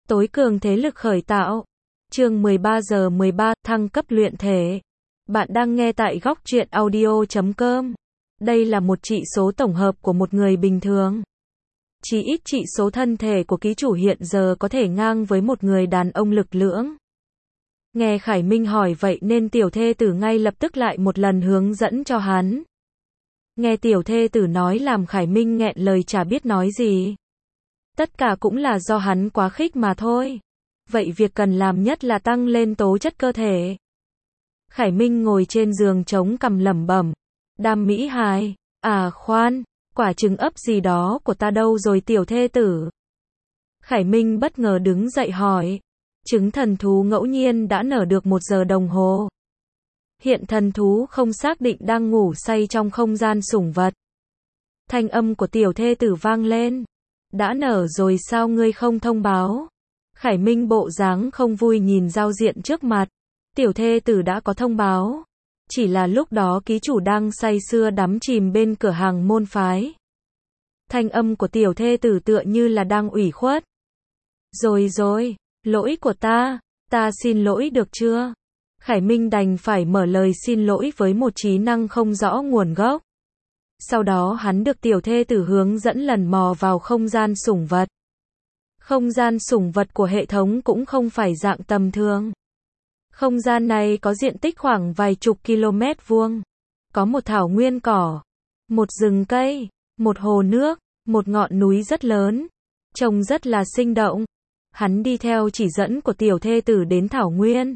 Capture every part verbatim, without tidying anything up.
Tối cường thế lực khởi tạo. Chương mười ba giờ mười ba, thăng cấp luyện thể. Bạn đang nghe tại góc truyện audio chấm com. Đây là một trị số tổng hợp của một người bình thường. Chỉ ít trị số thân thể của ký chủ hiện giờ có thể ngang với một người đàn ông lực lưỡng. Nghe Khải Minh hỏi vậy nên tiểu thê tử ngay lập tức lại một lần hướng dẫn cho hắn. Nghe tiểu thê tử nói làm Khải Minh nghẹn lời chả biết nói gì. Tất cả cũng là do hắn quá khích mà thôi. Vậy việc cần làm nhất là tăng lên tố chất cơ thể. Khải Minh ngồi trên giường chống cằm lẩm bẩm. Đam mỹ hài, à khoan, quả trứng ấp gì đó của ta đâu rồi tiểu thê tử. Khải Minh bất ngờ đứng dậy hỏi. Trứng thần thú ngẫu nhiên đã nở được một giờ đồng hồ. Hiện thần thú không xác định đang ngủ say trong không gian sủng vật. Thanh âm của tiểu thê tử vang lên. Đã nở rồi sao ngươi không thông báo? Khải Minh bộ dáng không vui nhìn giao diện trước mặt. Tiểu thê tử đã có thông báo. Chỉ là lúc đó ký chủ đang say sưa đắm chìm bên cửa hàng môn phái. Thanh âm của tiểu thê tử tựa như là đang ủy khuất. Rồi rồi, lỗi của ta, ta xin lỗi được chưa? Khải Minh đành phải mở lời xin lỗi với một trí năng không rõ nguồn gốc. Sau đó hắn được tiểu thê tử hướng dẫn lần mò vào không gian sủng vật. Không gian sủng vật của hệ thống cũng không phải dạng tầm thường. Không gian này có diện tích khoảng vài chục km vuông. Có một thảo nguyên cỏ, một rừng cây, một hồ nước, một ngọn núi rất lớn. Trông rất là sinh động. Hắn đi theo chỉ dẫn của tiểu thê tử đến thảo nguyên.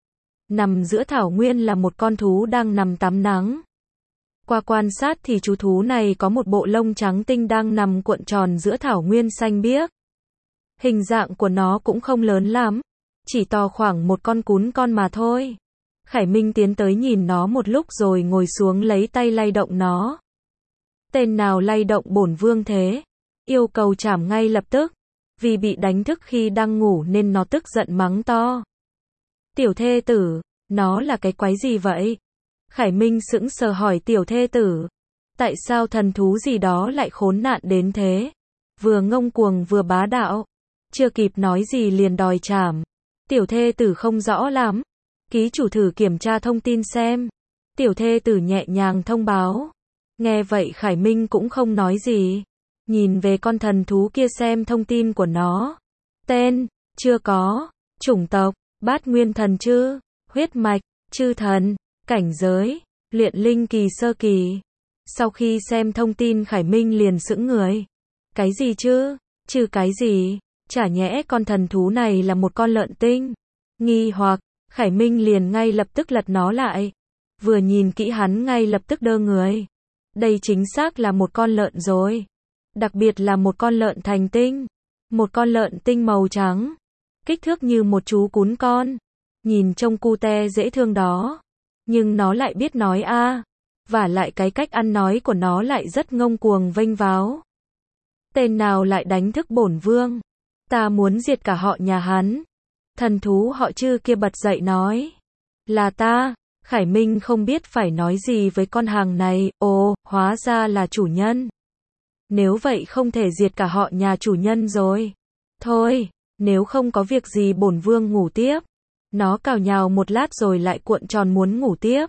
Nằm giữa thảo nguyên là một con thú đang nằm tắm nắng. Qua quan sát thì chú thú này có một bộ lông trắng tinh đang nằm cuộn tròn giữa thảo nguyên xanh biếc. Hình dạng của nó cũng không lớn lắm, chỉ to khoảng một con cún con mà thôi. Khải Minh tiến tới nhìn nó một lúc rồi ngồi xuống lấy tay lay động nó. Tên nào lay động bổn vương thế? Yêu cầu trảm ngay lập tức. Vì bị đánh thức khi đang ngủ nên nó tức giận mắng to. Tiểu thê tử, nó là cái quái gì vậy? Khải Minh sững sờ hỏi tiểu thê tử. Tại sao thần thú gì đó lại khốn nạn đến thế? Vừa ngông cuồng vừa bá đạo. Chưa kịp nói gì liền đòi trảm. Tiểu thê tử không rõ lắm. Ký chủ thử kiểm tra thông tin xem. Tiểu thê tử nhẹ nhàng thông báo. Nghe vậy Khải Minh cũng không nói gì. Nhìn về con thần thú kia xem thông tin của nó. Tên, chưa có. Chủng tộc, bát nguyên thần chư. Huyết mạch, chư thần. Cảnh giới, luyện linh kỳ sơ kỳ. Sau khi xem thông tin Khải Minh liền sững người. Cái gì chứ? Chứ cái gì? Chả nhẽ con thần thú này là một con lợn tinh? Nghi hoặc, Khải Minh liền ngay lập tức lật nó lại. Vừa nhìn kỹ hắn ngay lập tức đơ người. Đây chính xác là một con lợn rồi. Đặc biệt là một con lợn thành tinh. Một con lợn tinh màu trắng. Kích thước như một chú cún con. Nhìn trông cute dễ thương đó. Nhưng nó lại biết nói a, à. Và lại cái cách ăn nói của nó lại rất ngông cuồng vênh váo. Tên nào lại đánh thức bổn vương? Ta muốn diệt cả họ nhà hắn. Thần thú họ Chư kia bật dậy nói. Là ta. Khải Minh không biết phải nói gì với con hàng này. Ồ, hóa ra là chủ nhân. Nếu vậy không thể diệt cả họ nhà chủ nhân rồi. Thôi, nếu không có việc gì bổn vương ngủ tiếp. Nó cào nhào một lát rồi lại cuộn tròn muốn ngủ tiếp.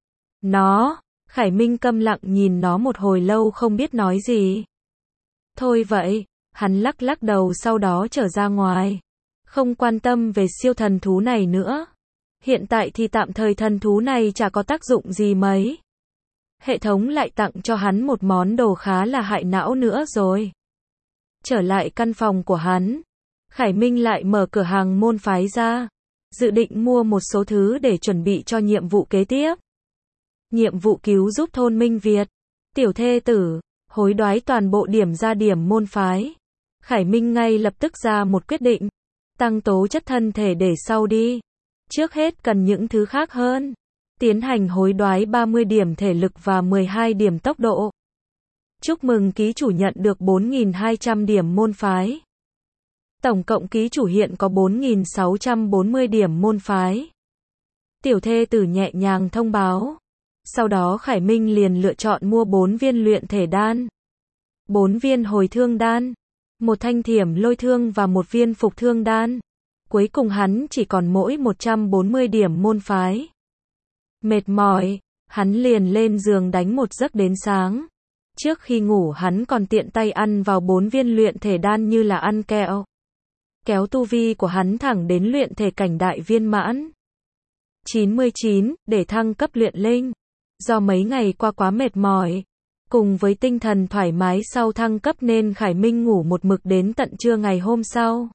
Nó, Khải Minh câm lặng nhìn nó một hồi lâu không biết nói gì. Thôi vậy, hắn lắc lắc đầu sau đó trở ra ngoài. Không quan tâm về siêu thần thú này nữa. Hiện tại thì tạm thời thần thú này chả có tác dụng gì mấy. Hệ thống lại tặng cho hắn một món đồ khá là hại não nữa rồi. Trở lại căn phòng của hắn. Khải Minh lại mở cửa hàng môn phái ra. Dự định mua một số thứ để chuẩn bị cho nhiệm vụ kế tiếp. Nhiệm vụ cứu giúp thôn Minh Việt. Tiểu thê tử, hối đoái toàn bộ điểm ra điểm môn phái. Khải Minh ngay lập tức ra một quyết định. Tăng tố chất thân thể để sau đi. Trước hết cần những thứ khác hơn. Tiến hành hối đoái ba mươi điểm thể lực và mười hai điểm tốc độ. Chúc mừng ký chủ nhận được bốn nghìn hai trăm điểm môn phái. Tổng cộng ký chủ hiện có bốn nghìn sáu trăm bốn mươi điểm môn phái. Tiểu thê tử nhẹ nhàng thông báo. Sau đó Khải Minh liền lựa chọn mua bốn viên luyện thể đan, bốn viên hồi thương đan, một thanh thiểm lôi thương và một viên phục thương đan. Cuối cùng hắn chỉ còn mỗi một trăm bốn mươi điểm môn phái. Mệt mỏi, hắn liền lên giường đánh một giấc đến sáng. Trước khi ngủ hắn còn tiện tay ăn vào bốn viên luyện thể đan như là ăn kẹo. Kéo tu vi của hắn thẳng đến luyện thể cảnh đại viên mãn. chín mươi chín, để thăng cấp luyện linh. Do mấy ngày qua quá mệt mỏi, cùng với tinh thần thoải mái sau thăng cấp nên Khải Minh ngủ một mực đến tận trưa ngày hôm sau.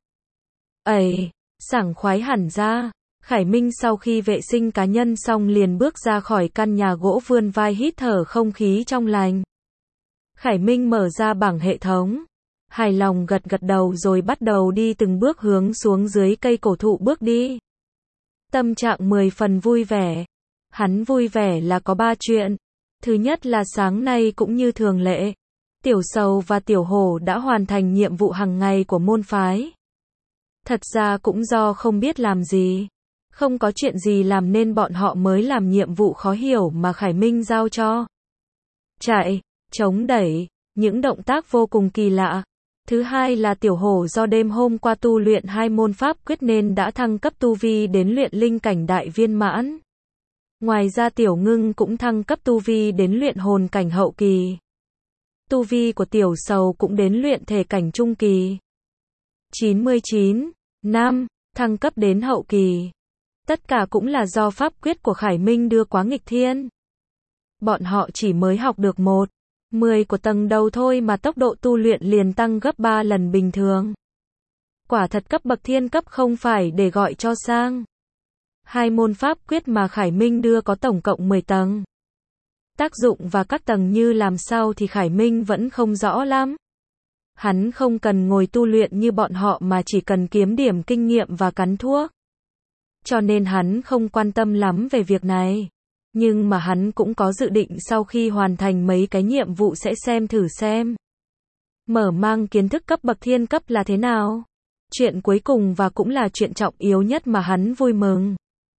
Ây, sảng khoái hẳn ra. Khải Minh sau khi vệ sinh cá nhân xong liền bước ra khỏi căn nhà gỗ vươn vai hít thở không khí trong lành. Khải Minh mở ra bảng hệ thống. Hài lòng gật gật đầu rồi bắt đầu đi từng bước hướng xuống dưới cây cổ thụ bước đi. Tâm trạng mười phần vui vẻ. Hắn vui vẻ là có ba chuyện. Thứ nhất là sáng nay cũng như thường lệ, Tiểu Sầu và Tiểu Hổ đã hoàn thành nhiệm vụ hàng ngày của môn phái. Thật ra cũng do không biết làm gì, không có chuyện gì làm nên bọn họ mới làm nhiệm vụ khó hiểu mà Khải Minh giao cho. Chạy, chống đẩy, những động tác vô cùng kỳ lạ. Thứ hai là Tiểu Hổ do đêm hôm qua tu luyện hai môn pháp quyết nên đã thăng cấp tu vi đến luyện linh cảnh đại viên mãn. Ngoài ra Tiểu Ngưng cũng thăng cấp tu vi đến luyện hồn cảnh hậu kỳ. Tu vi của Tiểu Sầu cũng đến luyện thể cảnh trung kỳ. chín mươi chín, năm, thăng cấp đến hậu kỳ. Tất cả cũng là do pháp quyết của Khải Minh đưa quá nghịch thiên. Bọn họ chỉ mới học được một, mười của tầng đầu thôi mà tốc độ tu luyện liền tăng gấp ba lần bình thường. Quả thật cấp bậc thiên cấp không phải để gọi cho sang. Hai môn pháp quyết mà Khải Minh đưa có tổng cộng mười tầng. Tác dụng và các tầng như làm sao thì Khải Minh vẫn không rõ lắm. Hắn không cần ngồi tu luyện như bọn họ mà chỉ cần kiếm điểm kinh nghiệm và cắn thuốc. Cho nên hắn không quan tâm lắm về việc này. Nhưng mà hắn cũng có dự định sau khi hoàn thành mấy cái nhiệm vụ sẽ xem thử xem. Mở mang kiến thức cấp bậc thiên cấp là thế nào. Chuyện cuối cùng và cũng là chuyện trọng yếu nhất mà hắn vui mừng.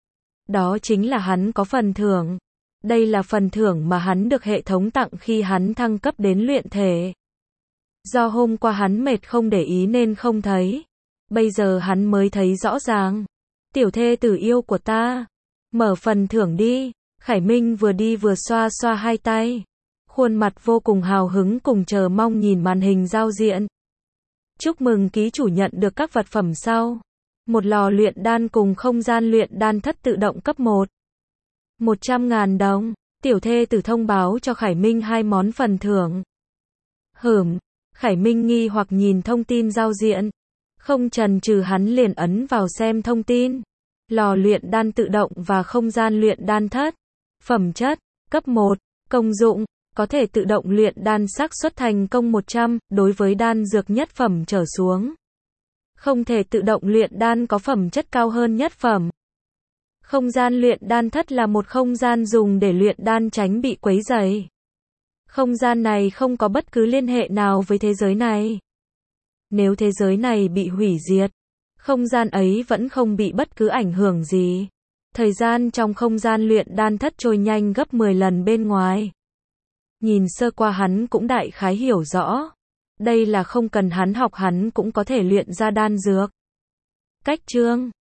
Đó chính là hắn có phần thưởng. Đây là phần thưởng mà hắn được hệ thống tặng khi hắn thăng cấp đến luyện thể. Do hôm qua hắn mệt không để ý nên không thấy. Bây giờ hắn mới thấy rõ ràng. Tiểu thê tử yêu của ta. Mở phần thưởng đi. Khải Minh vừa đi vừa xoa xoa hai tay. Khuôn mặt vô cùng hào hứng cùng chờ mong nhìn màn hình giao diện. Chúc mừng ký chủ nhận được các vật phẩm sau. Một lò luyện đan cùng không gian luyện đan thất tự động cấp một. một trăm ngàn đồng. Tiểu thê tử thông báo cho Khải Minh hai món phần thưởng. Hửm. Khải Minh nghi hoặc nhìn thông tin giao diện. Không chần chừ hắn liền ấn vào xem thông tin. Lò luyện đan tự động và không gian luyện đan thất. Phẩm chất, cấp một. Công dụng, có thể tự động luyện đan xác suất thành công một trăm, đối với đan dược nhất phẩm trở xuống. Không thể tự động luyện đan có phẩm chất cao hơn nhất phẩm. Không gian luyện đan thất là một không gian dùng để luyện đan tránh bị quấy rầy. Không gian này không có bất cứ liên hệ nào với thế giới này. Nếu thế giới này bị hủy diệt, không gian ấy vẫn không bị bất cứ ảnh hưởng gì. Thời gian trong không gian luyện đan thất trôi nhanh gấp mười lần bên ngoài. Nhìn sơ qua hắn cũng đại khái hiểu rõ. Đây là không cần hắn học hắn cũng có thể luyện ra đan dược. Cách chương